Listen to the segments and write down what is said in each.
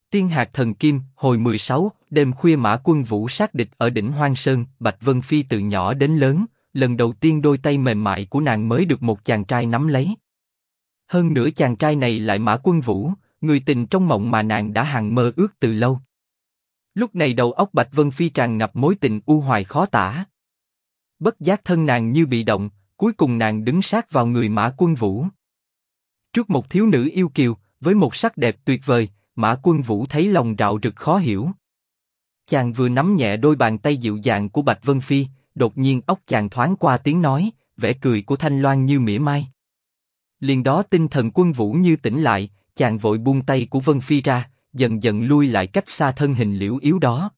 Tiên hạc thần kim, hồi 16, đêm khuya Mã Quân Vũ sát địch ở đỉnh Hoang Sơn, Bạch Vân Phi từ nhỏ đến lớn, lần đầu tiên đôi tay mềm mại của nàng mới được một chàng trai nắm lấy. Hơn nữa chàng trai này lại Mã Quân Vũ, người tình trong mộng mà nàng đã hằng mơ ước từ lâu. Lúc này đầu óc Bạch Vân Phi tràn ngập mối tình u hoài khó tả. Bất giác thân nàng như bị động, cuối cùng nàng đứng sát vào người Mã Quân Vũ. Trước một thiếu nữ yêu kiều, với một sắc đẹp tuyệt vời, Mã Quân Vũ thấy lòng rạo rực khó hiểu. Chàng vừa nắm nhẹ đôi bàn tay dịu dàng của Bạch Vân Phi, đột nhiên óc chàng thoáng qua tiếng nói, vẻ cười của Thanh Loan như mỉa mai. Liền đó tinh thần Quân Vũ như tỉnh lại, chàng vội buông tay của Vân Phi ra, dần dần lui lại cách xa thân hình liễu yếu đó.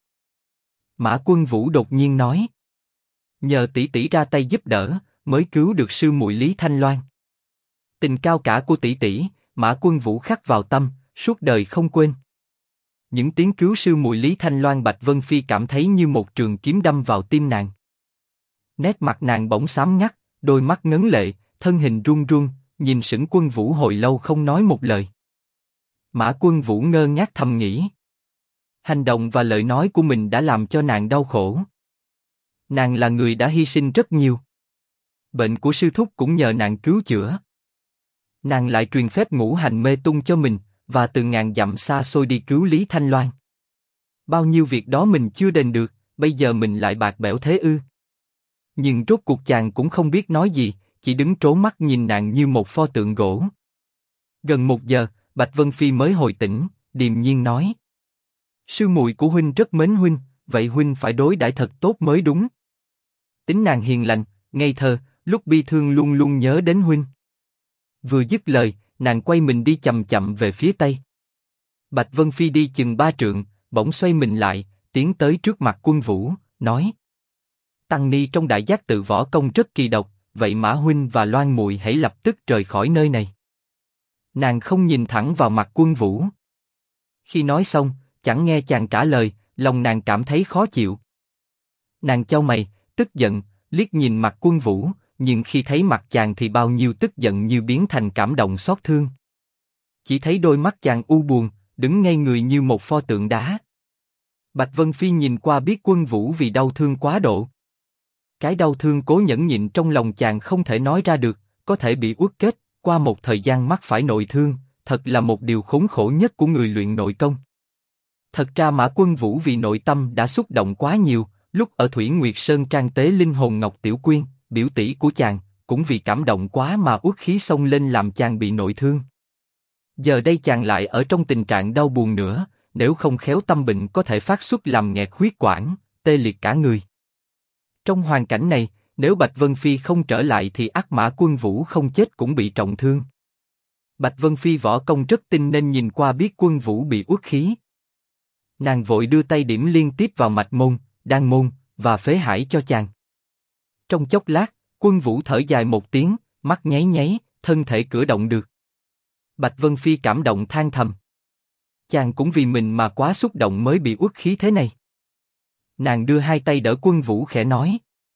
Mã Quân Vũ đột nhiên nói, nhờ tỷ tỷ ra tay giúp đỡ, mới cứu được sư muội Lý Thanh Loan. Tình cao cả của tỷ tỷ, Mã Quân Vũ khắc vào tâm, suốt đời không quên. Những tiếng cứu sư muội Lý Thanh Loan Bạch Vân Phi cảm thấy như một trường kiếm đâm vào tim nàng. Nét mặt nàng bỗng xám ngắt, đôi mắt ngấn lệ, thân hình run run, nhìn sững Quân Vũ hồi lâu không nói một lời. Mã Quân Vũ ngơ ngác thầm nghĩ. Hành động và lời nói của mình đã làm cho nàng đau khổ. Nàng là người đã hy sinh rất nhiều. Bệnh của sư thúc cũng nhờ nàng cứu chữa. Nàng lại truyền phép ngũ hành mê tung cho mình, và từ ngàn dặm xa xôi đi cứu Lý Thanh Loan. Bao nhiêu việc đó mình chưa đền được, bây giờ mình lại bạc bẽo thế ư? Nhưng rốt cuộc chàng cũng không biết nói gì, chỉ đứng trố mắt nhìn nàng như một pho tượng gỗ. Gần 1 giờ, Bạch Vân Phi mới hồi tỉnh, điềm nhiên nói: sư muội của huynh rất mến huynh, vậy huynh phải đối đãi thật tốt mới đúng. Tính nàng hiền lành, ngây thơ, lúc bi thương luôn luôn nhớ đến huynh. Vừa dứt lời, nàng quay mình đi chậm chậm về phía tây. Bạch Vân Phi đi chừng 3 trượng, bỗng xoay mình lại, tiến tới trước mặt Quân Vũ, nói: Tăng ni trong Đại Giác Tự võ công rất kỳ độc, vậy Mã huynh và Loan muội hãy lập tức rời khỏi nơi này. Nàng không nhìn thẳng vào mặt Quân Vũ. Khi nói xong, chẳng nghe chàng trả lời, lòng nàng cảm thấy khó chịu. Nàng chau mày, tức giận, liếc nhìn mặt Quân Vũ, nhưng khi thấy mặt chàng thì bao nhiêu tức giận như biến thành cảm động xót thương. Chỉ thấy đôi mắt chàng u buồn, đứng ngay người như một pho tượng đá. Bạch Vân Phi nhìn qua biết Quân Vũ vì đau thương quá độ. Cái đau thương cố nhẫn nhịn trong lòng chàng không thể nói ra được, có thể bị uất kết, qua một thời gian mắc phải nội thương, thật là một điều khốn khổ nhất của người luyện nội công. Thật ra Mã Quân Vũ vì nội tâm đã xúc động quá nhiều, lúc ở Thủy Nguyệt Sơn trang tế linh hồn Ngọc Tiểu Quyên, biểu tỷ của chàng, cũng vì cảm động quá mà uất khí xông lên làm chàng bị nội thương. Giờ đây chàng lại ở trong tình trạng đau buồn nữa, nếu không khéo tâm bệnh có thể phát xuất làm nghẹt huyết quản, tê liệt cả người. Trong hoàn cảnh này, nếu Bạch Vân Phi không trở lại thì ắt Mã Quân Vũ không chết cũng bị trọng thương. Bạch Vân Phi võ công rất tinh nên nhìn qua biết Quân Vũ bị uất khí. Nàng vội đưa tay điểm liên tiếp vào mạch môn, đan môn và phế hải cho chàng. Trong chốc lát, Quân Vũ thở dài một tiếng, mắt nháy nháy, thân thể cử động được. Bạch Vân Phi cảm động than thầm. Chàng cũng vì mình mà quá xúc động mới bị uất khí thế này. Nàng đưa hai tay đỡ Quân Vũ khẽ nói: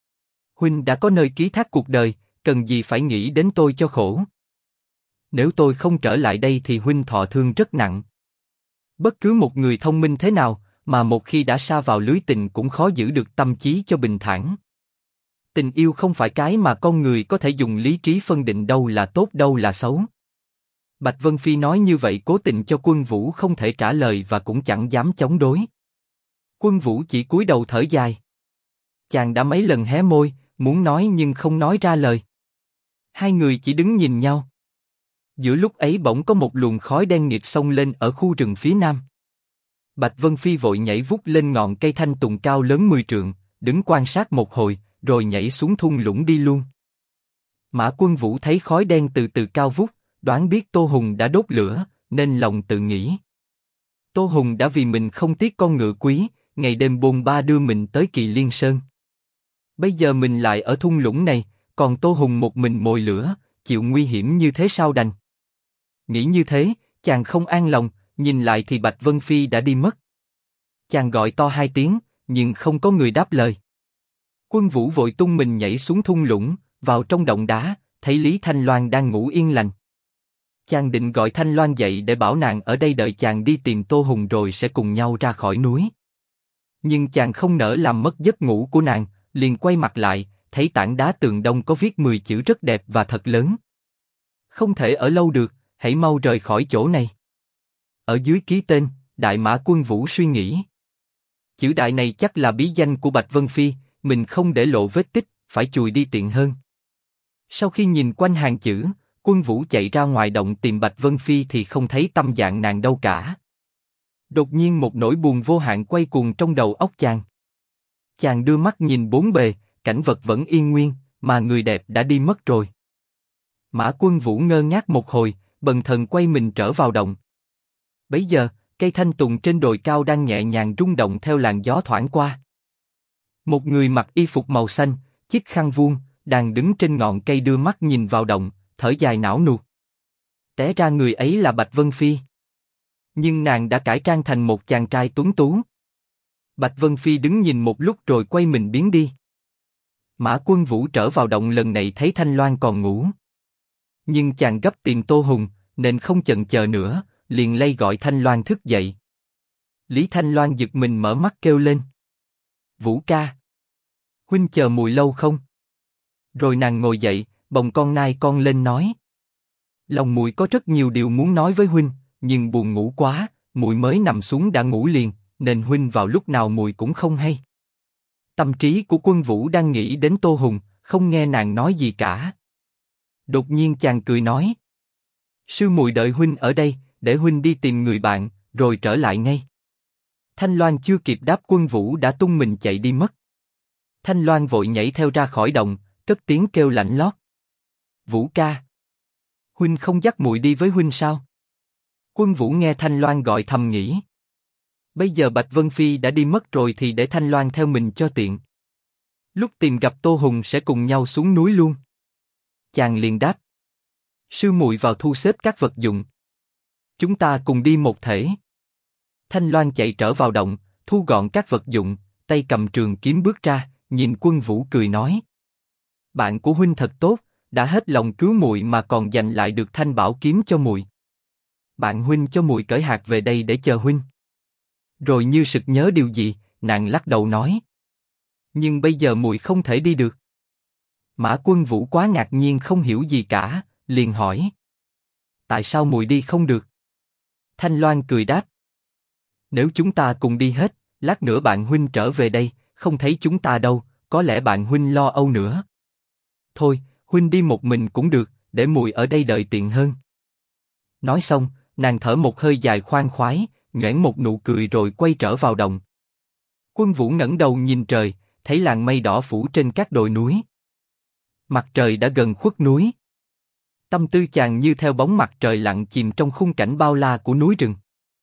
huynh đã có nơi ký thác cuộc đời, cần gì phải nghĩ đến tôi cho khổ. Nếu tôi không trở lại đây thì huynh thọ thương rất nặng. Bất cứ một người thông minh thế nào, mà một khi đã sa vào lưới tình cũng khó giữ được tâm trí cho bình thản. Tình yêu không phải cái mà con người có thể dùng lý trí phân định đâu là tốt đâu là xấu. Bạch Vân Phi nói như vậy cố tình cho Quân Vũ không thể trả lời và cũng chẳng dám chống đối. Quân Vũ chỉ cúi đầu thở dài. Chàng đã mấy lần hé môi, muốn nói nhưng không nói ra lời. Hai người chỉ đứng nhìn nhau. Giữa lúc ấy bỗng có một luồng khói đen nghịt xông lên ở khu rừng phía nam. Bạch Vân Phi vội nhảy vút lên ngọn cây thanh tùng cao lớn 10 trượng, đứng quan sát một hồi, rồi nhảy xuống thung lũng đi luôn. Mã Quân Vũ thấy khói đen từ từ cao vút, đoán biết Tô Hùng đã đốt lửa, nên lòng tự nghĩ. Tô Hùng đã vì mình không tiếc con ngựa quý, ngày đêm bôn ba đưa mình tới Kỳ Liên Sơn. Bây giờ mình lại ở thung lũng này, còn Tô Hùng một mình mồi lửa, chịu nguy hiểm như thế sao đành. Nghĩ như thế, chàng không an lòng, nhìn lại thì Bạch Vân Phi đã đi mất. Chàng gọi to 2 tiếng, nhưng không có người đáp lời. Quân Vũ vội tung mình nhảy xuống thung lũng, vào trong động đá, thấy Lý Thanh Loan đang ngủ yên lành. Chàng định gọi Thanh Loan dậy để bảo nàng ở đây đợi chàng đi tìm Tô Hùng rồi sẽ cùng nhau ra khỏi núi. Nhưng chàng không nỡ làm mất giấc ngủ của nàng, liền quay mặt lại, thấy tảng đá tường đông có viết 10 chữ rất đẹp và thật lớn. Không thể ở lâu được, hãy mau rời khỏi chỗ này. Ở dưới ký tên, Đại Mã Quân Vũ suy nghĩ. Chữ đại này chắc là bí danh của Bạch Vân Phi, mình không để lộ vết tích, phải chùi đi tiện hơn. Sau khi nhìn quanh hàng chữ, Quân Vũ chạy ra ngoài động tìm Bạch Vân Phi thì không thấy tâm dạng nàng đâu cả. Đột nhiên một nỗi buồn vô hạn quay cuồng trong đầu óc chàng. Chàng đưa mắt nhìn bốn bề, cảnh vật vẫn yên nguyên, mà người đẹp đã đi mất rồi. Mã Quân Vũ ngơ ngác một hồi, bần thần quay mình trở vào động. Bấy giờ, cây thanh tùng trên đồi cao đang nhẹ nhàng rung động theo làn gió thoảng qua. Một người mặc y phục màu xanh, chiếc khăn vuông, đang đứng trên ngọn cây đưa mắt nhìn vào động, thở dài não nuột. Té ra người ấy là Bạch Vân Phi. Nhưng nàng đã cải trang thành một chàng trai tuấn tú. Bạch Vân Phi đứng nhìn một lúc rồi quay mình biến đi. Mã Quân Vũ trở vào động lần này thấy Thanh Loan còn ngủ. Nhưng chàng gấp tìm Tô Hùng, nên không chần chờ nữa, liền lay gọi Thanh Loan thức dậy. Lý Thanh Loan giật mình mở mắt kêu lên. Vũ ca. Huynh chờ muội lâu không? Rồi nàng ngồi dậy, bồng con nai con lên nói. Lòng muội có rất nhiều điều muốn nói với huynh, nhưng buồn ngủ quá, muội mới nằm xuống đã ngủ liền, nên huynh vào lúc nào muội cũng không hay. Tâm trí của Quân Vũ đang nghĩ đến Tô Hùng, không nghe nàng nói gì cả. Đột nhiên chàng cười nói. Sư muội đợi huynh ở đây, để huynh đi tìm người bạn, rồi trở lại ngay. Thanh Loan chưa kịp đáp Quân Vũ đã tung mình chạy đi mất. Thanh Loan vội nhảy theo ra khỏi động, cất tiếng kêu lạnh lót. Vũ ca. Huynh không dắt muội đi với huynh sao? Quân Vũ nghe Thanh Loan gọi thầm nghĩ. Bây giờ Bạch Vân Phi đã đi mất rồi thì để Thanh Loan theo mình cho tiện. Lúc tìm gặp Tô Hùng sẽ cùng nhau xuống núi luôn. Chàng liền đáp. Sư muội vào thu xếp các vật dụng. Chúng ta cùng đi một thể. Thanh Loan chạy trở vào động, thu gọn các vật dụng, tay cầm trường kiếm bước ra, nhìn Quân Vũ cười nói. Bạn của huynh thật tốt, đã hết lòng cứu muội mà còn giành lại được thanh bảo kiếm cho muội. Bạn huynh cho muội cởi hạt về đây để chờ huynh. Rồi như sực nhớ điều gì, nàng lắc đầu nói. Nhưng bây giờ muội không thể đi được. Mã Quân Vũ quá ngạc nhiên không hiểu gì cả, liền hỏi. Tại sao muội đi không được? Thanh Loan cười đáp. Nếu chúng ta cùng đi hết, lát nữa bạn huynh trở về đây, không thấy chúng ta đâu, có lẽ bạn huynh lo âu nữa. Thôi, huynh đi một mình cũng được, để muội ở đây đợi tiện hơn. Nói xong, nàng thở một hơi dài khoan khoái, nhoẻn một nụ cười rồi quay trở vào động. Quân Vũ ngẩng đầu nhìn trời, thấy làn mây đỏ phủ trên các đồi núi. Mặt trời đã gần khuất núi. Tâm tư chàng như theo bóng mặt trời lặng chìm trong khung cảnh bao la của núi rừng.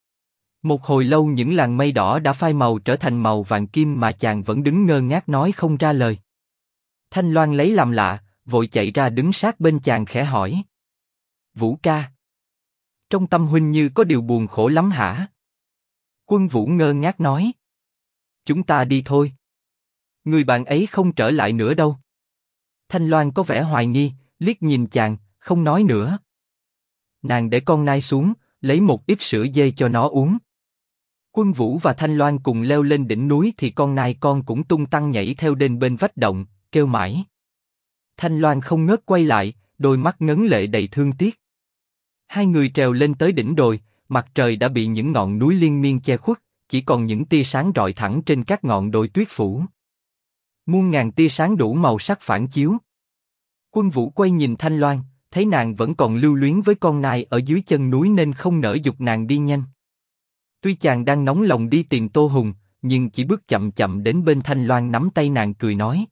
Một hồi lâu những làn mây đỏ đã phai màu trở thành màu vàng kim mà chàng vẫn đứng ngơ ngác nói không ra lời. Thanh Loan lấy làm lạ, vội chạy ra đứng sát bên chàng khẽ hỏi. Vũ ca. Trong tâm huynh như có điều buồn khổ lắm hả? Quân Vũ ngơ ngác nói. Chúng ta đi thôi. Người bạn ấy không trở lại nữa đâu. Thanh Loan có vẻ hoài nghi, liếc nhìn chàng, không nói nữa. Nàng để con nai xuống, lấy một ít sữa dê cho nó uống. Quân Vũ và Thanh Loan cùng leo lên đỉnh núi thì con nai con cũng tung tăng nhảy theo đến bên vách động, kêu mãi. Thanh Loan không ngớt quay lại, đôi mắt ngấn lệ đầy thương tiếc. Hai người trèo lên tới đỉnh đồi, mặt trời đã bị những ngọn núi liên miên che khuất, chỉ còn những tia sáng rọi thẳng trên các ngọn đồi tuyết phủ. Muôn ngàn tia sáng đủ màu sắc phản chiếu. Quân Vũ quay nhìn Thanh Loan, thấy nàng vẫn còn lưu luyến với con nai ở dưới chân núi nên không nỡ giục nàng đi nhanh. Tuy chàng đang nóng lòng đi tìm Tô Hùng, nhưng chỉ bước chậm chậm đến bên Thanh Loan nắm tay nàng cười nói.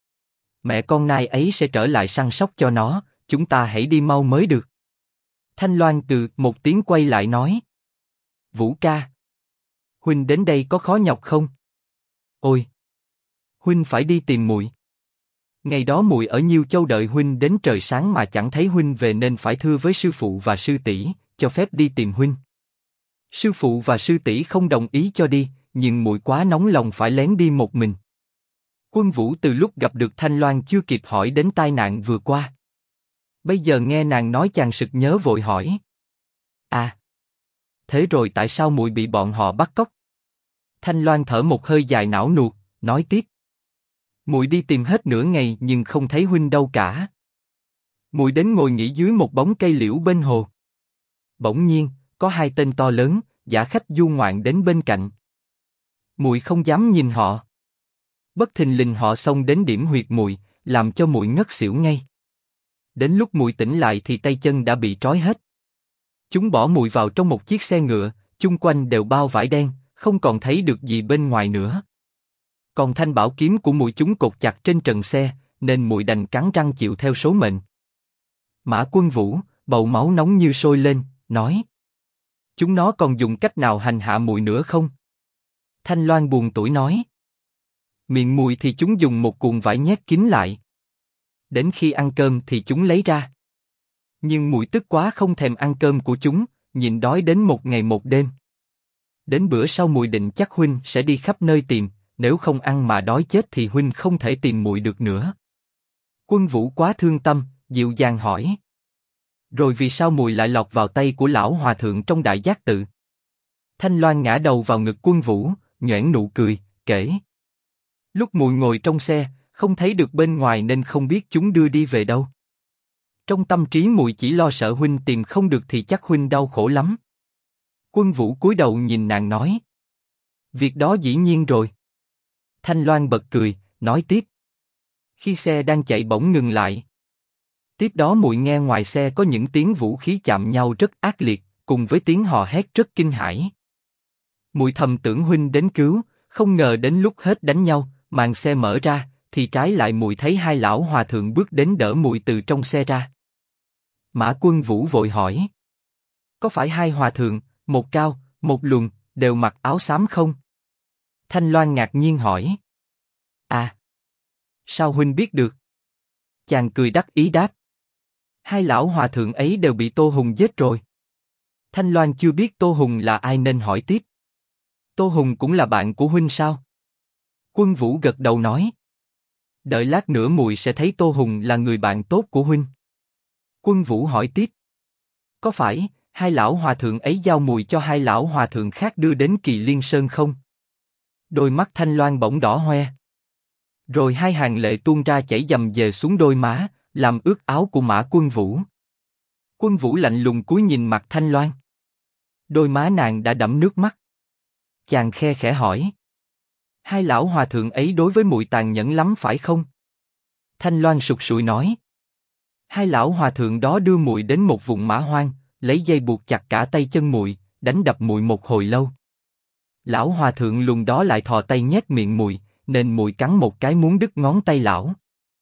Mẹ con nai ấy sẽ trở lại săn sóc cho nó, chúng ta hãy đi mau mới được. Thanh Loan từ một tiếng quay lại nói. Vũ ca. Huynh đến đây có khó nhọc không? Ôi! Huynh phải đi tìm muội. Ngày đó muội ở Nhiêu Châu đợi huynh đến trời sáng mà chẳng thấy huynh về nên phải thưa với sư phụ và sư tỷ, cho phép đi tìm huynh. Sư phụ và sư tỷ không đồng ý cho đi, nhưng muội quá nóng lòng phải lén đi một mình. Quân Vũ từ lúc gặp được Thanh Loan chưa kịp hỏi đến tai nạn vừa qua. Bây giờ nghe nàng nói chàng sực nhớ vội hỏi. À, thế rồi tại sao muội bị bọn họ bắt cóc? Thanh Loan thở một hơi dài não nuột, nói tiếp. Muội đi tìm hết nửa ngày nhưng không thấy huynh đâu cả. Muội đến ngồi nghỉ dưới một bóng cây liễu bên hồ. Bỗng nhiên, có hai tên to lớn, dã khách du ngoạn đến bên cạnh. Muội không dám nhìn họ. Bất thình lình họ xông đến điểm huyệt muội, làm cho muội ngất xỉu ngay. Đến lúc muội tỉnh lại thì tay chân đã bị trói hết. Chúng bỏ muội vào trong một chiếc xe ngựa, chung quanh đều bao vải đen, không còn thấy được gì bên ngoài nữa. Còn thanh bảo kiếm của muội chúng cột chặt trên trần xe, nên muội đành cắn răng chịu theo số mệnh. Mã Quân Vũ, bầu máu nóng như sôi lên, nói: chúng nó còn dùng cách nào hành hạ muội nữa không? Thanh Loan buồn tủi nói: miệng muội thì chúng dùng một cuộn vải nhét kín lại. Đến khi ăn cơm thì chúng lấy ra. Nhưng muội tức quá không thèm ăn cơm của chúng, nhịn đói đến một ngày một đêm. Đến bữa sau muội định chắc huynh sẽ đi khắp nơi tìm, nếu không ăn mà đói chết thì huynh không thể tìm muội được nữa. Quân Vũ quá thương tâm, dịu dàng hỏi: rồi vì sao muội lại lọt vào tay của lão hòa thượng trong Đại Giác Tự? Thanh Loan ngã đầu vào ngực Quân Vũ, nhoẻn nụ cười, kể: lúc muội ngồi trong xe, không thấy được bên ngoài nên không biết chúng đưa đi về đâu. Trong tâm trí muội chỉ lo sợ huynh tìm không được thì chắc huynh đau khổ lắm. Quân Vũ cúi đầu nhìn nàng nói: việc đó dĩ nhiên rồi. Thanh Loan bật cười, nói tiếp: khi xe đang chạy bỗng ngừng lại. Tiếp đó muội nghe ngoài xe có những tiếng vũ khí chạm nhau rất ác liệt, cùng với tiếng hò hét rất kinh hãi. Muội thầm tưởng huynh đến cứu, không ngờ đến lúc hết đánh nhau, màn xe mở ra, thì trái lại muội thấy hai lão hòa thượng bước đến đỡ muội từ trong xe ra. Mã Quân Vũ vội hỏi: có phải hai hòa thượng, một cao, một lùn, đều mặc áo xám không? Thanh Loan ngạc nhiên hỏi: à, sao huynh biết được? Chàng cười đắc ý đáp: hai lão hòa thượng ấy đều bị Tô Hùng giết rồi. Thanh Loan chưa biết Tô Hùng là ai nên hỏi tiếp: Tô Hùng cũng là bạn của huynh sao? Quân Vũ gật đầu nói: đợi lát nữa muội sẽ thấy Tô Hùng là người bạn tốt của huynh. Quân Vũ hỏi tiếp: có phải hai lão hòa thượng ấy giao muội cho hai lão hòa thượng khác đưa đến Kỳ Liên Sơn không? Đôi mắt Thanh Loan bỗng đỏ hoe. Rồi hai hàng lệ tuôn ra chảy dầm dề xuống đôi má, làm ướt áo của Mã Quân Vũ. Quân Vũ lạnh lùng cúi nhìn mặt Thanh Loan. Đôi má nàng đã đẫm nước mắt. Chàng khe khẽ hỏi: hai lão hòa thượng ấy đối với muội tàn nhẫn lắm phải không? Thanh Loan sụt sùi nói: hai lão hòa thượng đó đưa muội đến một vùng mã hoang, lấy dây buộc chặt cả tay chân muội, đánh đập muội một hồi lâu. Lão hòa thượng lùn đó lại thò tay nhét miệng muội, nên muội cắn một cái muốn đứt ngón tay lão.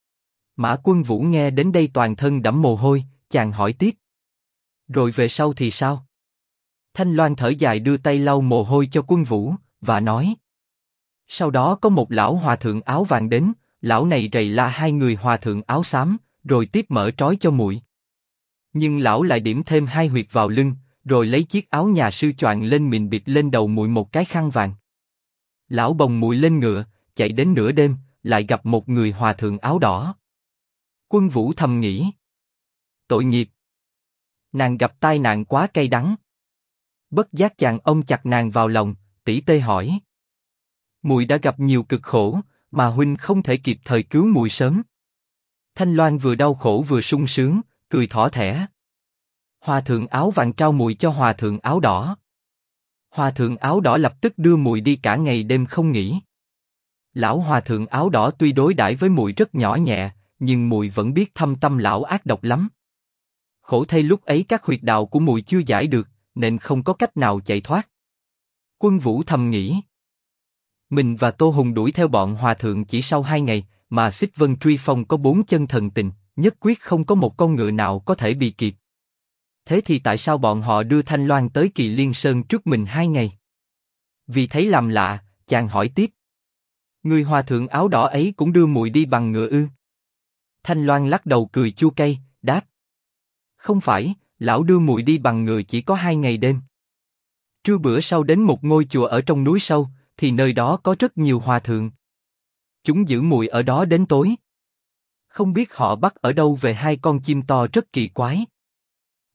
Mã Quân Vũ nghe đến đây toàn thân đẫm mồ hôi, chàng hỏi tiếp: rồi về sau thì sao? Thanh Loan thở dài đưa tay lau mồ hôi cho Quân Vũ, và nói: sau đó có một lão hòa thượng áo vàng đến, lão này rầy la hai người hòa thượng áo xám, rồi tiếp mở trói cho muội. Nhưng lão lại điểm thêm hai huyệt vào lưng, rồi lấy chiếc áo nhà sư choàng lên mình bịt lên đầu muội một cái khăn vàng. Lão bồng muội lên ngựa, chạy đến nửa đêm, lại gặp một người hòa thượng áo đỏ. Quân Vũ thầm nghĩ: tội nghiệp. Nàng gặp tai nạn quá cay đắng. Bất giác chàng ôm chặt nàng vào lòng, tỉ tê hỏi: muội đã gặp nhiều cực khổ, mà huynh không thể kịp thời cứu muội sớm. Thanh Loan vừa đau khổ vừa sung sướng, cười thỏ thẻ. Hòa thượng áo vàng trao muội cho hòa thượng áo đỏ. Hòa thượng áo đỏ lập tức đưa muội đi cả ngày đêm không nghỉ. Lão hòa thượng áo đỏ tuy đối đãi với muội rất nhỏ nhẹ, nhưng muội vẫn biết thâm tâm lão ác độc lắm. Khổ thay lúc ấy các huyệt đạo của muội chưa giải được, nên không có cách nào chạy thoát. Quân Vũ thầm nghĩ: mình và Tô Hùng đuổi theo bọn hòa thượng chỉ sau 2 ngày, mà Xích Vân Truy Phong có 4 chân thần tình, nhất quyết không có một con ngựa nào có thể bị kịp. Thế thì tại sao bọn họ đưa Thanh Loan tới Kỳ Liên Sơn trước mình 2 ngày? Vì thấy làm lạ, chàng hỏi tiếp: người hòa thượng áo đỏ ấy cũng đưa muội đi bằng ngựa ư? Thanh Loan lắc đầu cười chua cay, đáp: không phải, lão đưa muội đi bằng ngựa chỉ có 2 ngày đêm. Trưa bữa sau đến một ngôi chùa ở trong núi sâu, thì nơi đó có rất nhiều hòa thượng. Chúng giữ muội ở đó đến tối. Không biết họ bắt ở đâu về hai con chim to rất kỳ quái.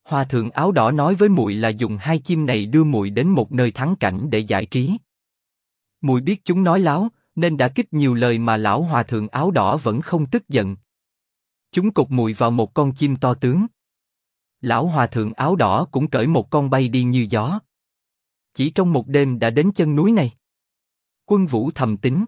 Hòa thượng áo đỏ nói với muội là dùng hai chim này đưa muội đến một nơi thắng cảnh để giải trí. Muội biết chúng nói láo, nên đã kích nhiều lời mà lão hòa thượng áo đỏ vẫn không tức giận. Chúng cột muội vào một con chim to tướng. Lão hòa thượng áo đỏ cũng cởi một con bay đi như gió. Chỉ trong một đêm đã đến chân núi này. Quân Vũ thầm tính.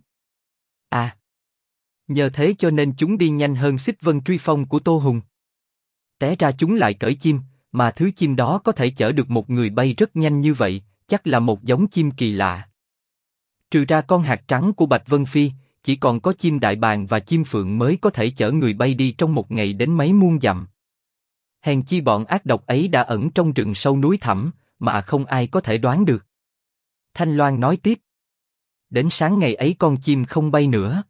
À, nhờ thế cho nên chúng đi nhanh hơn xích vân truy phong của Tô Hùng. Té ra chúng lại cởi chim, mà thứ chim đó có thể chở được một người bay rất nhanh như vậy, chắc là một giống chim kỳ lạ. Trừ ra con hạt trắng của Bạch Vân Phi, chỉ còn có chim đại bàng và chim phượng mới có thể chở người bay đi trong một ngày đến mấy muôn dặm. Hèn chi bọn ác độc ấy đã ẩn trong rừng sâu núi thẳm, mà không ai có thể đoán được. Thanh Loan nói tiếp. Đến sáng ngày ấy con chim không bay nữa.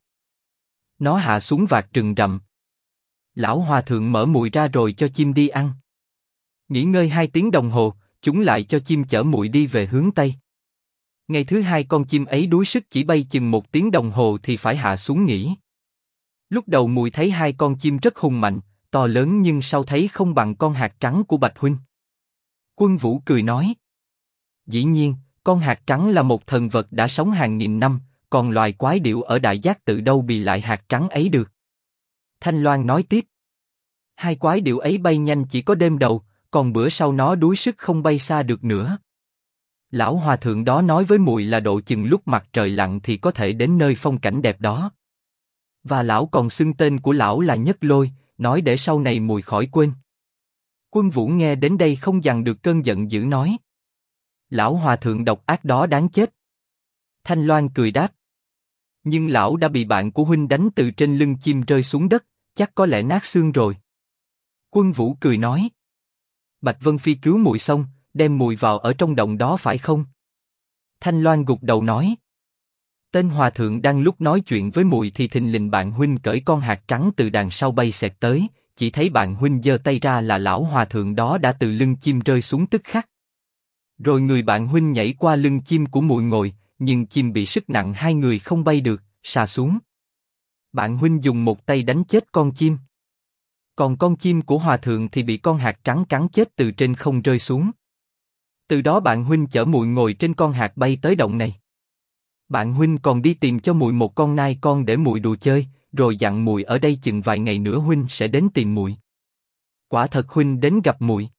Nó hạ xuống vạt rừng rậm. Lão hòa thượng mở muội ra rồi cho chim đi ăn. Nghỉ ngơi 2 tiếng đồng hồ, chúng lại cho chim chở muội đi về hướng Tây. Ngày thứ hai con chim ấy đuối sức chỉ bay chừng 1 tiếng đồng hồ thì phải hạ xuống nghỉ. Lúc đầu muội thấy hai con chim rất hùng mạnh, to lớn nhưng sau thấy không bằng con hạt trắng của Bạch huynh. Quân Vũ cười nói. Dĩ nhiên, con hạt trắng là một thần vật đã sống hàng nghìn năm, còn loài quái điểu ở Đại Giác Tự đâu bị lại hạt trắng ấy được. Thanh Loan nói tiếp. Hai quái điểu ấy bay nhanh chỉ có đêm đầu, còn bữa sau nó đuối sức không bay xa được nữa. Lão hòa thượng đó nói với muội là độ chừng lúc mặt trời lặn thì có thể đến nơi phong cảnh đẹp đó. Và lão còn xưng tên của lão là Nhất Lôi, nói để sau này muội khỏi quên. Quân Vũ nghe đến đây không dằn được cơn giận dữ nói. Lão hòa thượng độc ác đó đáng chết. Thanh Loan cười đáp. Nhưng lão đã bị bạn của huynh đánh từ trên lưng chim rơi xuống đất, chắc có lẽ nát xương rồi. Quân Vũ cười nói. Bạch Vân Phi cứu muội xong, đem muội vào ở trong động đó phải không? Thanh Loan gục đầu nói. Tên hòa thượng đang lúc nói chuyện với muội thì thình lình bạn huynh cởi con hạt trắng từ đằng sau bay xẹt tới, chỉ thấy bạn huynh giơ tay ra là lão hòa thượng đó đã từ lưng chim rơi xuống tức khắc. Rồi người bạn huynh nhảy qua lưng chim của muội ngồi, nhưng chim bị sức nặng hai người không bay được, sa xuống. Bạn huynh dùng một tay đánh chết con chim. Còn con chim của hòa thượng thì bị con hạt trắng cắn chết từ trên không rơi xuống. Từ đó bạn huynh chở muội ngồi trên con hạt bay tới động này. Bạn huynh còn đi tìm cho muội một con nai con để muội đùa chơi, rồi dặn muội ở đây chừng vài ngày nữa huynh sẽ đến tìm muội. Quả thật huynh đến gặp muội.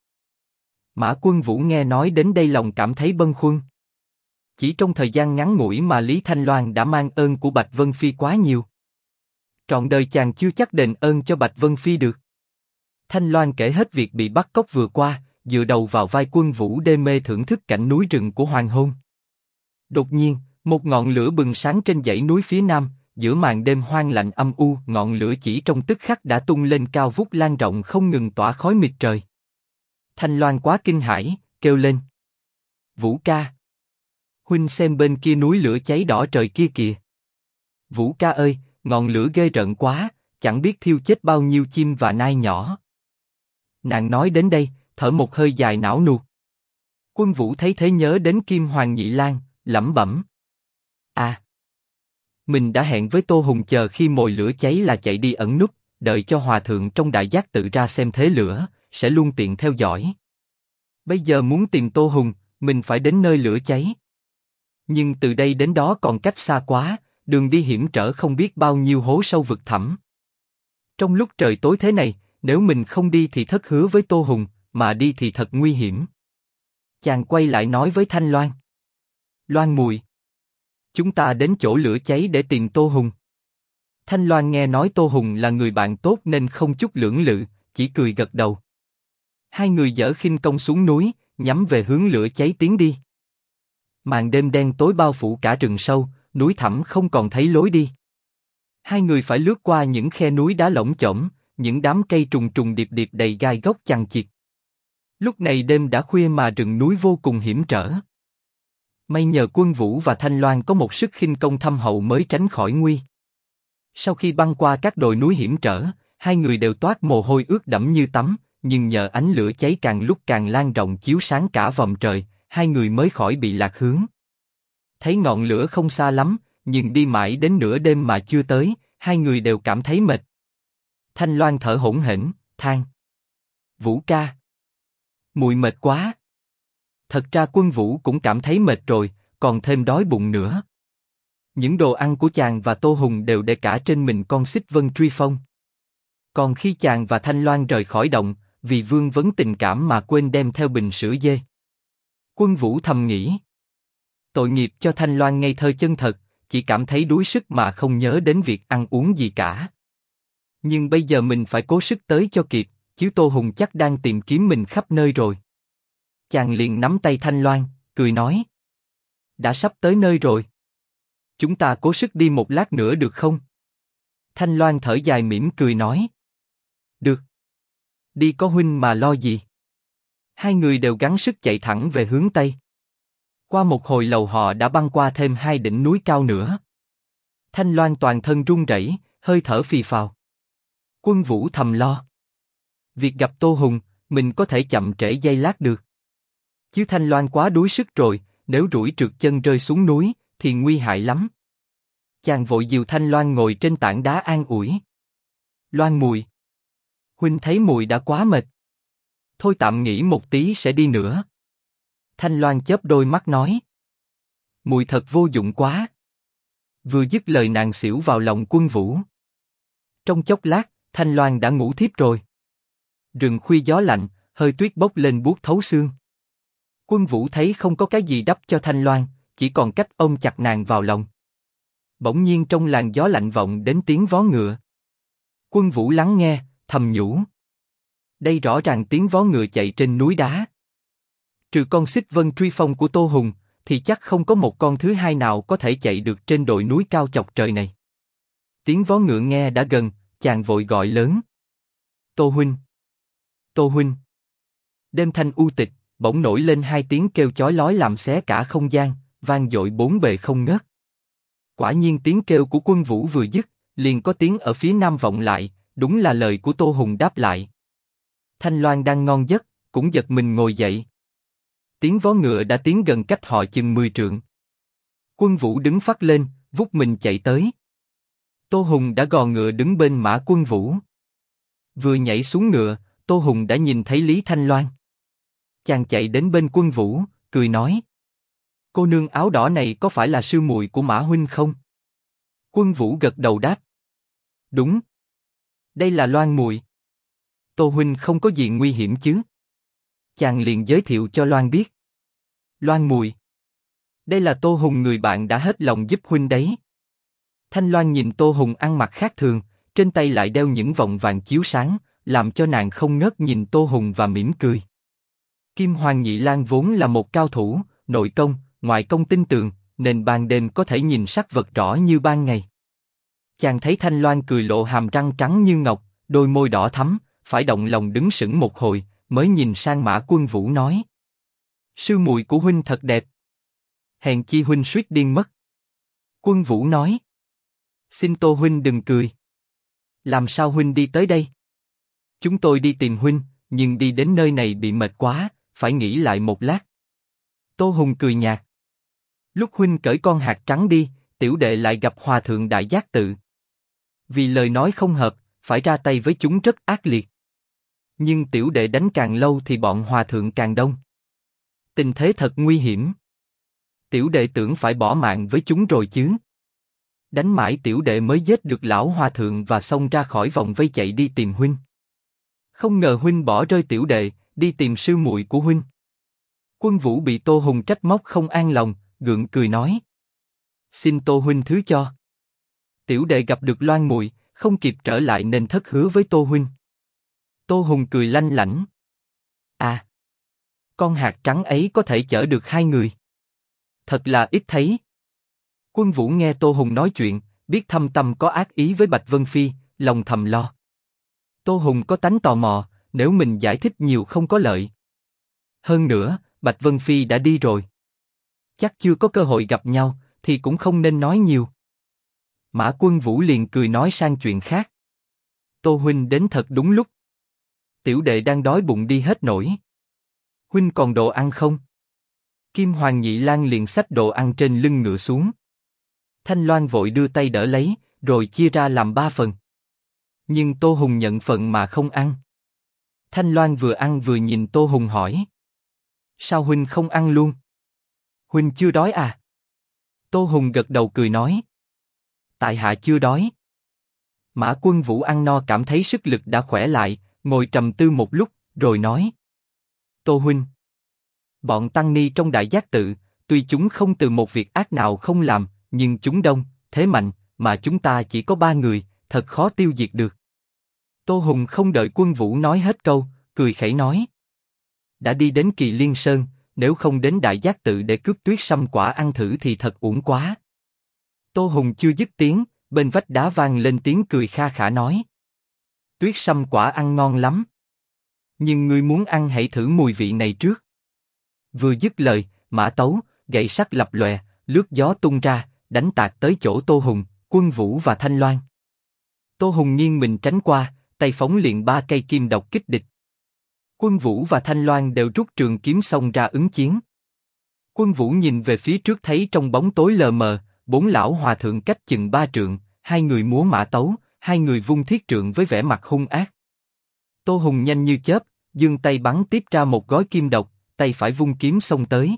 Mã Quân Vũ nghe nói đến đây lòng cảm thấy bâng khuâng. Chỉ trong thời gian ngắn ngủi mà Lý Thanh Loan đã mang ơn của Bạch Vân Phi quá nhiều. Trọn đời chàng chưa chắc đền ơn cho Bạch Vân Phi được. Thanh Loan kể hết việc bị bắt cóc vừa qua, dựa đầu vào vai Quân Vũ đê mê thưởng thức cảnh núi rừng của hoàng hôn. Đột nhiên, một ngọn lửa bừng sáng trên dãy núi phía nam, giữa màn đêm hoang lạnh âm u, ngọn lửa chỉ trong tức khắc đã tung lên cao vút lan rộng không ngừng tỏa khói mịt trời. Thanh Loan quá kinh hãi, kêu lên. Vũ ca! Huynh xem bên kia núi lửa cháy đỏ trời kia kìa. Vũ ca ơi, ngọn lửa ghê rợn quá, chẳng biết thiêu chết bao nhiêu chim và nai nhỏ. Nàng nói đến đây, thở một hơi dài não nuột. Quân Vũ thấy thế nhớ đến Kim Hoàng Nhị Lang, lẩm bẩm. À! Mình đã hẹn với Tô Hùng chờ khi mồi lửa cháy là chạy đi ẩn núp, đợi cho hòa thượng trong Đại Giác Tự ra xem thế lửa, sẽ luôn tiện theo dõi. Bây giờ muốn tìm Tô Hùng, mình phải đến nơi lửa cháy. Nhưng từ đây đến đó còn cách xa quá, đường đi hiểm trở không biết bao nhiêu hố sâu vực thẳm. Trong lúc trời tối thế này, nếu mình không đi thì thất hứa với Tô Hùng, mà đi thì thật nguy hiểm. Chàng quay lại nói với Thanh Loan. Loan mùi, chúng ta đến chỗ lửa cháy để tìm Tô Hùng. Thanh Loan nghe nói Tô Hùng là người bạn tốt nên không chút lưỡng lự, chỉ cười gật đầu. Hai người dở khinh công xuống núi, nhắm về hướng lửa cháy tiến đi. Màn đêm đen tối bao phủ cả rừng sâu, núi thẳm không còn thấy lối đi. Hai người phải lướt qua những khe núi đá lởm chởm, những đám cây trùng trùng điệp điệp đầy gai góc chằng chịt. Lúc này đêm đã khuya mà rừng núi vô cùng hiểm trở. May nhờ Quân Vũ và Thanh Loan có một sức khinh công thâm hậu mới tránh khỏi nguy. Sau khi băng qua các đồi núi hiểm trở, hai người đều toát mồ hôi ướt đẫm như tắm, nhưng nhờ ánh lửa cháy càng lúc càng lan rộng chiếu sáng cả vòng trời, hai người mới khỏi bị lạc hướng. Thấy ngọn lửa không xa lắm, nhưng đi mãi đến nửa đêm mà chưa tới, hai người đều cảm thấy mệt. Thanh Loan thở hổn hển, than. Vũ ca! Muội mệt quá. Thật ra Quân Vũ cũng cảm thấy mệt rồi, còn thêm đói bụng nữa. Những đồ ăn của chàng và Tô Hùng đều để cả trên mình con xích vân truy phong. Còn khi chàng và Thanh Loan rời khỏi động, vì vương vấn tình cảm mà quên đem theo bình sữa dê. Quân Vũ thầm nghĩ. Tội nghiệp cho Thanh Loan ngây thơ chân thật, chỉ cảm thấy đuối sức mà không nhớ đến việc ăn uống gì cả. Nhưng bây giờ mình phải cố sức tới cho kịp, chứ Tô Hùng chắc đang tìm kiếm mình khắp nơi rồi. Chàng liền nắm tay Thanh Loan, cười nói. Đã sắp tới nơi rồi. Chúng ta cố sức đi một lát nữa được không? Thanh Loan thở dài mỉm cười nói. Được. Đi có huynh mà lo gì? Hai người đều gắng sức chạy thẳng về hướng Tây. Qua một hồi lâu họ đã băng qua thêm 2 đỉnh núi cao nữa. Thanh Loan toàn thân run rẩy, hơi thở phì phào. Quân Vũ thầm lo. Việc gặp Tô Hùng, mình có thể chậm trễ giây lát được. Chứ Thanh Loan quá đuối sức rồi, nếu rủi trượt chân rơi xuống núi, thì nguy hại lắm. Chàng vội dìu Thanh Loan ngồi trên tảng đá an ủi. Loan muội, huynh thấy muội đã quá mệt. Thôi tạm nghỉ một tí sẽ đi nữa. Thanh Loan chớp đôi mắt nói. Muội thật vô dụng quá. Vừa dứt lời nàng xỉu vào lòng Quân Vũ. Trong chốc lát, Thanh Loan đã ngủ thiếp rồi. Rừng khuya gió lạnh, hơi tuyết bốc lên buốt thấu xương. Quân Vũ thấy không có cái gì đắp cho Thanh Loan, chỉ còn cách ôm chặt nàng vào lòng. Bỗng nhiên trong làn gió lạnh vọng đến tiếng vó ngựa. Quân Vũ lắng nghe, thầm nhủ. Đây rõ ràng tiếng vó ngựa chạy trên núi đá. Trừ con xích vân truy phong của Tô Hùng, thì chắc không có một con thứ hai nào có thể chạy được trên đồi núi cao chọc trời này. Tiếng vó ngựa nghe đã gần, chàng vội gọi lớn. Tô huynh, Tô huynh. Đêm thanh u tịch, bỗng nổi lên 2 tiếng kêu chói lói làm xé cả không gian, vang dội bốn bề không ngớt. Quả nhiên tiếng kêu của Quân Vũ vừa dứt, liền có tiếng ở phía nam vọng lại, đúng là lời của Tô Hùng đáp lại. Thanh Loan đang ngon giấc, cũng giật mình ngồi dậy. Tiếng vó ngựa đã tiến gần cách họ chừng 10 trượng. Quân Vũ đứng phắt lên, vút mình chạy tới. Tô Hùng đã gò ngựa đứng bên mã Quân Vũ. Vừa nhảy xuống ngựa, Tô Hùng đã nhìn thấy Lý Thanh Loan. Chàng chạy đến bên Quân Vũ, cười nói. Cô nương áo đỏ này có phải là sư muội của Mã huynh không? Quân Vũ gật đầu đáp. Đúng. Đây là Loan muội. Tô huynh không có gì nguy hiểm chứ? Chàng liền giới thiệu cho Loan biết. Loan muội, đây là Tô Hùng người bạn đã hết lòng giúp huynh đấy. Thanh Loan nhìn Tô Hùng ăn mặc khác thường, trên tay lại đeo những vòng vàng chiếu sáng, làm cho nàng không ngớt nhìn Tô Hùng và mỉm cười. Kim Hoàng Nhị Lang vốn là một cao thủ, nội công, ngoại công tinh tường, nên ban đêm có thể nhìn sắc vật rõ như ban ngày. Chàng thấy Thanh Loan cười lộ hàm răng trắng như ngọc, đôi môi đỏ thắm, phải động lòng đứng sững một hồi, mới nhìn sang Mã Quân Vũ nói: sư muội của huynh thật đẹp. Hèn chi huynh suýt điên mất. Quân Vũ nói: xin Tô huynh đừng cười. Làm sao huynh đi tới đây? Chúng tôi đi tìm huynh, nhưng đi đến nơi này bị mệt quá, phải nghỉ lại một lát. Tô Hùng cười nhạt: lúc huynh cởi con hạt trắng đi, tiểu đệ lại gặp hòa thượng Đại Giác Tự. Vì lời nói không hợp, phải ra tay với chúng rất ác liệt. Nhưng tiểu đệ đánh càng lâu thì bọn hòa thượng càng đông. Tình thế thật nguy hiểm. Tiểu đệ tưởng phải bỏ mạng với chúng rồi chứ. Đánh mãi tiểu đệ mới giết được lão hòa thượng và xông ra khỏi vòng vây chạy đi tìm huynh. Không ngờ huynh bỏ rơi tiểu đệ, đi tìm sư muội của huynh. Quân Vũ bị Tô Hùng trách móc không an lòng, gượng cười nói: xin Tô huynh thứ cho. Tiểu đệ gặp được Loan muội, không kịp trở lại nên thất hứa với Tô huynh. Tô Hùng cười lanh lảnh: à, con hạt trắng ấy có thể chở được 2 người. Thật là ít thấy. Quân Vũ nghe Tô Hùng nói chuyện, biết thâm tâm có ác ý với Bạch Vân Phi, lòng thầm lo. Tô Hùng có tánh tò mò, nếu mình giải thích nhiều không có lợi. Hơn nữa, Bạch Vân Phi đã đi rồi. Chắc chưa có cơ hội gặp nhau, thì cũng không nên nói nhiều. Mã Quân Vũ liền cười nói sang chuyện khác: Tô huynh đến thật đúng lúc. Tiểu đệ đang đói bụng đi hết nổi. Huynh còn đồ ăn không? Kim Hoàng Nhị Lang liền xách đồ ăn trên lưng ngựa xuống. Thanh Loan vội đưa tay đỡ lấy, rồi chia ra làm 3 phần. Nhưng Tô Hùng nhận phần mà không ăn. Thanh Loan vừa ăn vừa nhìn Tô Hùng hỏi. Sao huynh không ăn luôn? Huynh chưa đói à? Tô Hùng gật đầu cười nói. Tại hạ chưa đói. Mã Quân Vũ ăn no cảm thấy sức lực đã khỏe lại, ngồi trầm tư một lúc, rồi nói. Tô huynh, bọn tăng ni trong Đại Giác Tự, tuy chúng không từ một việc ác nào không làm, nhưng chúng đông, thế mạnh, mà chúng ta chỉ có 3 người, thật khó tiêu diệt được. Tô Hùng không đợi Quân Vũ nói hết câu, cười khẩy nói. Đã đi đến Kỳ Liên Sơn, nếu không đến Đại Giác Tự để cướp tuyết sâm quả ăn thử thì thật uổng quá. Tô Hùng chưa dứt tiếng, bên vách đá vang lên tiếng cười kha khả nói. Tuyết sâm quả ăn ngon lắm. Nhưng ngươi muốn ăn hãy thử mùi vị này trước. Vừa dứt lời, mã tấu, gậy sắt lập lòe, lướt gió tung ra, đánh tạt tới chỗ Tô Hùng, Quân Vũ và Thanh Loan. Tô Hùng nghiêng mình tránh qua, tay phóng liền 3 cây kim độc kích địch. Quân Vũ và Thanh Loan đều rút trường kiếm xông ra ứng chiến. Quân Vũ nhìn về phía trước thấy trong bóng tối lờ mờ, 4 lão hòa thượng cách chừng 3 trượng, 2 người múa mã tấu, 2 người vung thiết trượng với vẻ mặt hung ác. Tô Hùng nhanh như chớp, giương tay bắn tiếp ra một gói kim độc, tay phải vung kiếm xông tới.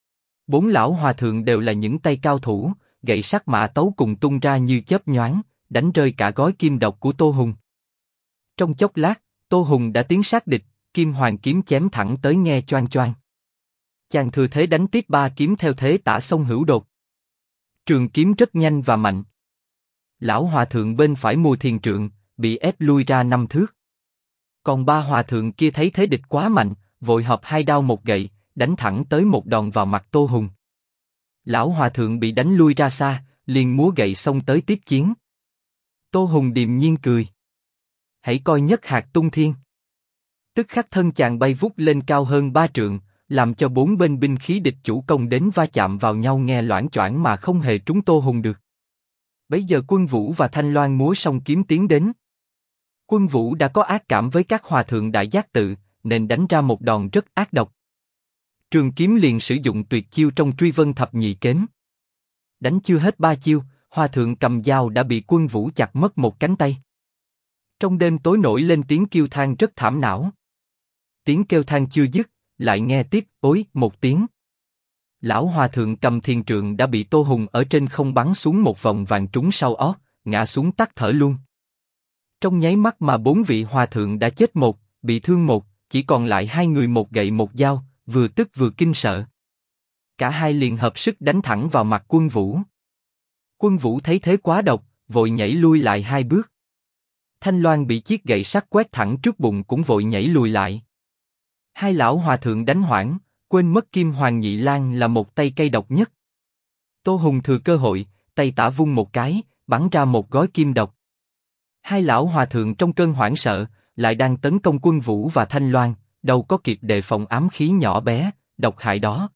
4 lão hòa thượng đều là những tay cao thủ, gậy sắt mã tấu cùng tung ra như chớp nhoáng, đánh rơi cả gói kim độc của Tô Hùng. Trong chốc lát, Tô Hùng đã tiến sát địch, kim hoàng kiếm chém thẳng tới nghe choang choang. Chàng thừa thế đánh tiếp 3 kiếm theo thế tả sông hữu đột. Trường kiếm rất nhanh và mạnh. Lão hòa thượng bên phải Mùa Thiền Trượng bị ép lui ra 5 thước. Còn 3 hòa thượng kia thấy thế địch quá mạnh, vội hợp 2 đao một gậy, đánh thẳng tới một đòn vào mặt Tô Hùng. Lão hòa thượng bị đánh lui ra xa, liền múa gậy xông tới tiếp chiến. Tô Hùng điềm nhiên cười. Hãy coi nhất hạt tung thiên. Tức khắc thân chàng bay vút lên cao hơn 3 trượng, làm cho 4 bên binh khí địch chủ công đến va chạm vào nhau nghe loảng choảng mà không hề trúng Tô Hùng được. Bấy giờ Quân Vũ và Thanh Loan múa song kiếm tiến đến. Quân Vũ đã có ác cảm với các hòa thượng Đại Giác Tự, nên đánh ra một đòn rất ác độc. Trường kiếm liền sử dụng tuyệt chiêu trong Truy Vân Thập Nhị Kến. Đánh chưa hết 3 chiêu, hòa thượng cầm dao đã bị Quân Vũ chặt mất một cánh tay. Trong đêm tối nổi lên tiếng kêu than rất thảm não. Tiếng kêu than chưa dứt, lại nghe tiếp ối một tiếng. Lão hòa thượng cầm thiền trượng đã bị Tô Hùng ở trên không bắn xuống một vòng vàng trúng sau ót, ngã xuống tắt thở luôn. Trong nháy mắt mà 4 vị hòa thượng đã chết một, bị thương một, chỉ còn lại 2 người một gậy một dao, vừa tức vừa kinh sợ. Cả hai liền hợp sức đánh thẳng vào mặt Quân Vũ. Quân Vũ thấy thế quá độc, vội nhảy lui lại 2 bước. Thanh Loan bị chiếc gậy sắt quét thẳng trước bụng cũng vội nhảy lùi lại. Hai lão hòa thượng đánh hoảng, quên mất Kim Hoàng Nhị Lang là một tay cây độc nhất. Tô Hùng thừa cơ hội, tay tả vung một cái, bắn ra một gói kim độc. Hai lão hòa thượng trong cơn hoảng sợ, lại đang tấn công Quân Vũ và Thanh Loan, đâu có kịp đề phòng ám khí nhỏ bé, độc hại đó.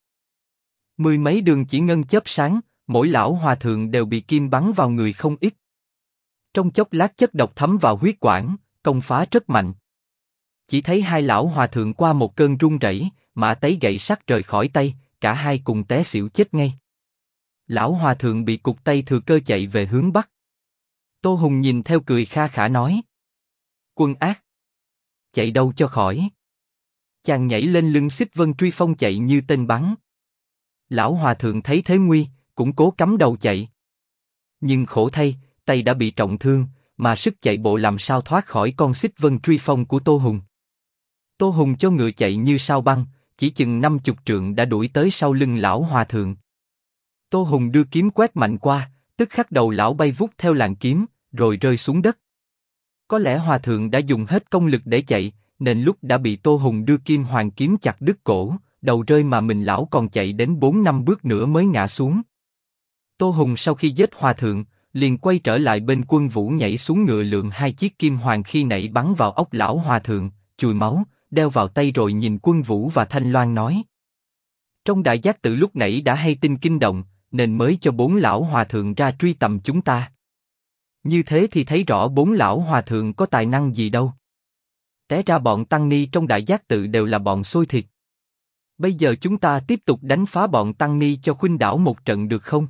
10 mấy đường chỉ ngân chớp sáng, mỗi lão hòa thượng đều bị kim bắn vào người không ít. Trong chốc lát chất độc thấm vào huyết quản, công phá rất mạnh. Chỉ thấy hai lão hòa thượng qua một cơn run rẩy, mã tấy gậy sắt rời khỏi tay, cả hai cùng té xỉu chết ngay. Lão hòa thượng bị cụt tay thừa cơ chạy về hướng bắc. Tô Hùng nhìn theo cười kha khả nói: Quân ác, chạy đâu cho khỏi. Chàng nhảy lên lưng Xích Vân Truy Phong chạy như tên bắn. Lão hòa thượng thấy thế nguy, cũng cố cắm đầu chạy. Nhưng khổ thay, tay đã bị trọng thương, mà sức chạy bộ làm sao thoát khỏi con Xích Vân Truy Phong của Tô Hùng. Tô Hùng cho ngựa chạy như sao băng, chỉ chừng 50 trượng đã đuổi tới sau lưng lão hòa thượng. Tô Hùng đưa kiếm quét mạnh qua, tức khắc đầu lão bay vút theo làn kiếm, rồi rơi xuống đất. Có lẽ hòa thượng đã dùng hết công lực để chạy, nên lúc đã bị Tô Hùng đưa kim hoàng kiếm chặt đứt cổ, đầu rơi mà mình lão còn chạy đến 4-5 bước nữa mới ngã xuống. Tô Hùng sau khi giết hòa thượng, liền quay trở lại bên Quân Vũ nhảy xuống ngựa lượm 2 chiếc kim hoàng khi nãy bắn vào ốc lão hòa thượng, chùi máu, đeo vào tay rồi nhìn Quân Vũ và Thanh Loan nói: Trong Đại Giác Tự lúc nãy đã hay tin kinh động, nên mới cho 4 lão hòa thượng ra truy tầm chúng ta. Như thế thì thấy rõ 4 lão hòa thượng có tài năng gì đâu. Té ra bọn tăng ni trong Đại Giác Tự đều là bọn xôi thịt. Bây giờ chúng ta tiếp tục đánh phá bọn tăng ni cho khuynh đảo một trận được không?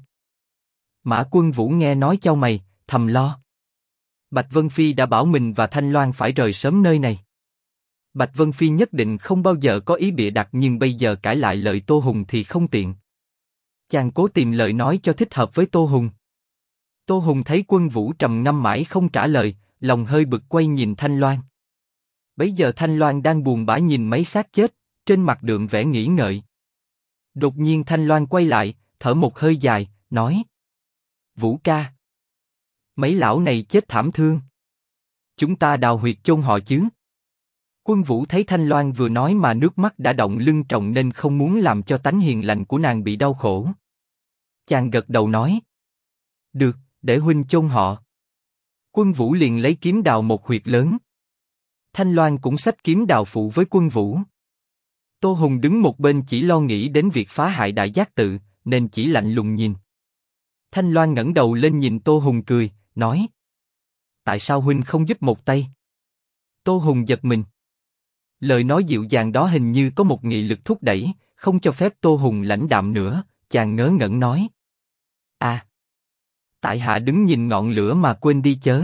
Mã Quân Vũ nghe nói chau mày, thầm lo. Bạch Vân Phi đã bảo mình và Thanh Loan phải rời sớm nơi này. Bạch Vân Phi nhất định không bao giờ có ý bịa đặt, nhưng bây giờ cãi lại lời Tô Hùng thì không tiện. Chàng cố tìm lời nói cho thích hợp với Tô Hùng. Tô Hùng thấy Quân Vũ trầm ngâm mãi không trả lời, lòng hơi bực quay nhìn Thanh Loan. Bấy giờ Thanh Loan đang buồn bã nhìn mấy xác chết, trên mặt đượm vẻ nghĩ ngợi. Đột nhiên Thanh Loan quay lại, thở một hơi dài, nói: Vũ ca, mấy lão này chết thảm thương. Chúng ta đào huyệt chôn họ chứ? Quân Vũ thấy Thanh Loan vừa nói mà nước mắt đã động lưng tròng nên không muốn làm cho tánh hiền lành của nàng bị đau khổ. Chàng gật đầu nói: Được, để huynh chôn họ. Quân Vũ liền lấy kiếm đào một huyệt lớn. Thanh Loan cũng xách kiếm đào phụ với Quân Vũ. Tô Hùng đứng một bên chỉ lo nghĩ đến việc phá hại Đại Giác Tự, nên chỉ lạnh lùng nhìn. Thanh Loan ngẩng đầu lên nhìn Tô Hùng cười, nói: Tại sao huynh không giúp một tay? Tô Hùng giật mình. Lời nói dịu dàng đó hình như có một nghị lực thúc đẩy, không cho phép Tô Hùng lãnh đạm nữa. Chàng ngớ ngẩn nói: À, tại hạ đứng nhìn ngọn lửa mà quên đi chớ.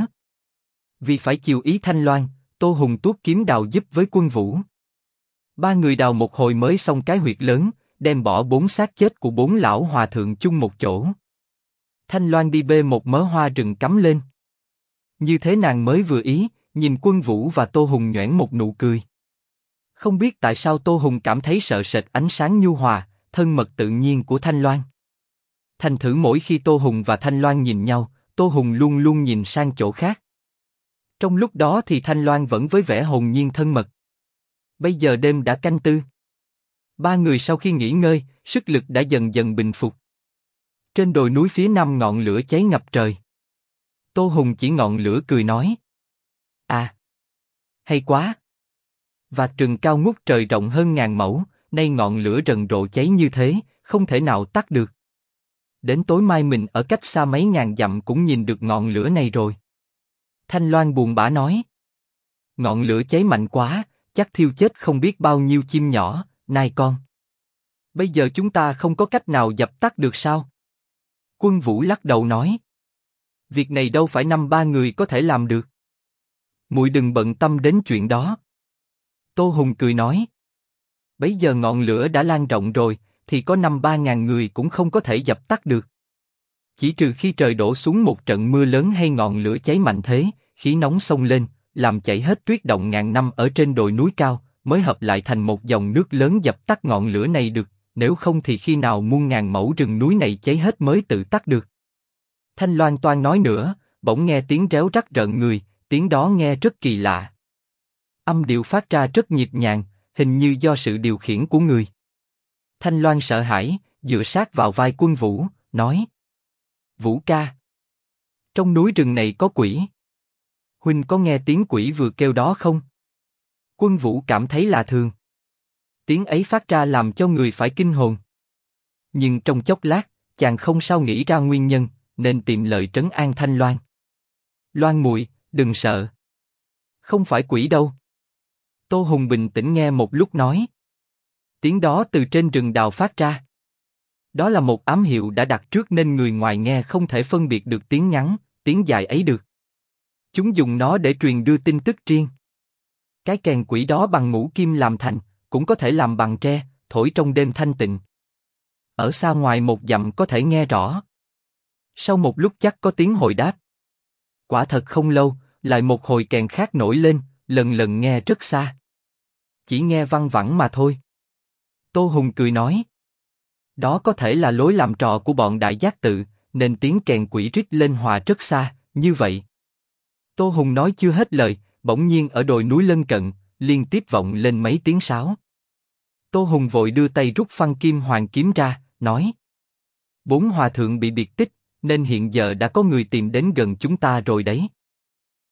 Vì phải chiều ý Thanh Loan, Tô Hùng tuốt kiếm đào giúp với Quân Vũ. Ba người đào một hồi mới xong cái huyệt lớn, đem bỏ 4 xác chết của 4 lão hòa thượng chung một chỗ. Thanh Loan đi bê một mớ hoa rừng cắm lên. Như thế nàng mới vừa ý, nhìn Quân Vũ và Tô Hùng nhoẻn một nụ cười. Không biết tại sao Tô Hùng cảm thấy sợ sệt ánh sáng nhu hòa, thân mật tự nhiên của Thanh Loan. Thành thử mỗi khi Tô Hùng và Thanh Loan nhìn nhau, Tô Hùng luôn luôn nhìn sang chỗ khác. Trong lúc đó thì Thanh Loan vẫn với vẻ hồn nhiên thân mật. Bây giờ đêm đã canh tư. Ba người sau khi nghỉ ngơi, sức lực đã dần dần bình phục. Trên đồi núi phía nam ngọn lửa cháy ngập trời. Tô Hùng chỉ ngọn lửa cười nói: À, hay quá. Và rừng cao ngút trời rộng hơn ngàn mẫu, nay ngọn lửa rần rộ cháy như thế, không thể nào tắt được. Đến tối mai mình ở cách xa mấy ngàn dặm cũng nhìn được ngọn lửa này rồi. Thanh Loan buồn bã nói: Ngọn lửa cháy mạnh quá, chắc thiêu chết không biết bao nhiêu chim nhỏ, nai con. Bây giờ chúng ta không có cách nào dập tắt được sao? Quân Vũ lắc đầu nói: Việc này đâu phải 5-3 người có thể làm được. Muội đừng bận tâm đến chuyện đó. Tô Hùng cười nói: Bấy giờ ngọn lửa đã lan rộng rồi, thì có 5-3 ngàn người cũng không có thể dập tắt được. Chỉ trừ khi trời đổ xuống một trận mưa lớn hay ngọn lửa cháy mạnh thế, khí nóng xông lên, làm chảy hết tuyết động ngàn năm ở trên đồi núi cao, mới hợp lại thành một dòng nước lớn dập tắt ngọn lửa này được. Nếu không thì khi nào muôn ngàn mẫu rừng núi này cháy hết mới tự tắt được. Thanh Loan toan nói nữa, bỗng nghe tiếng réo rắt rợn người, tiếng đó nghe rất kỳ lạ. Âm điệu phát ra rất nhịp nhàng, hình như do sự điều khiển của người. Thanh Loan sợ hãi, dựa sát vào vai Quân Vũ, nói: Vũ ca, trong núi rừng này có quỷ. Huynh có nghe tiếng quỷ vừa kêu đó không? Quân Vũ cảm thấy lạ thường. Tiếng ấy phát ra làm cho người phải kinh hồn. Nhưng trong chốc lát, chàng không sao nghĩ ra nguyên nhân, nên tìm lời trấn an Thanh Loan. Loan muội, đừng sợ. Không phải quỷ đâu. Tô Hùng bình tĩnh nghe một lúc nói: Tiếng đó từ trên rừng đào phát ra. Đó là một ám hiệu đã đặt trước nên người ngoài nghe không thể phân biệt được tiếng ngắn, tiếng dài ấy được. Chúng dùng nó để truyền đưa tin tức riêng. Cái kèn quỷ đó bằng ngũ kim làm thành, cũng có thể làm bằng tre, thổi trong đêm thanh tịnh. Ở xa ngoài một dặm có thể nghe rõ. Sau một lúc chắc có tiếng hồi đáp. Quả thật không lâu, lại một hồi kèn khác nổi lên, lần lần nghe rất xa. Chỉ nghe văng vẳng mà thôi. Tô Hùng cười nói: Đó có thể là lối làm trò của bọn Đại Giác Tự, nên tiếng kèn quỷ rít lên hòa rất xa, như vậy. Tô Hùng nói chưa hết lời, bỗng nhiên ở đồi núi lân cận, liên tiếp vọng lên mấy tiếng sáo. Tô Hùng vội đưa tay rút Phăng Kim Hoàng kiếm ra, nói: 4 hòa thượng bị biệt tích, nên hiện giờ đã có người tìm đến gần chúng ta rồi đấy.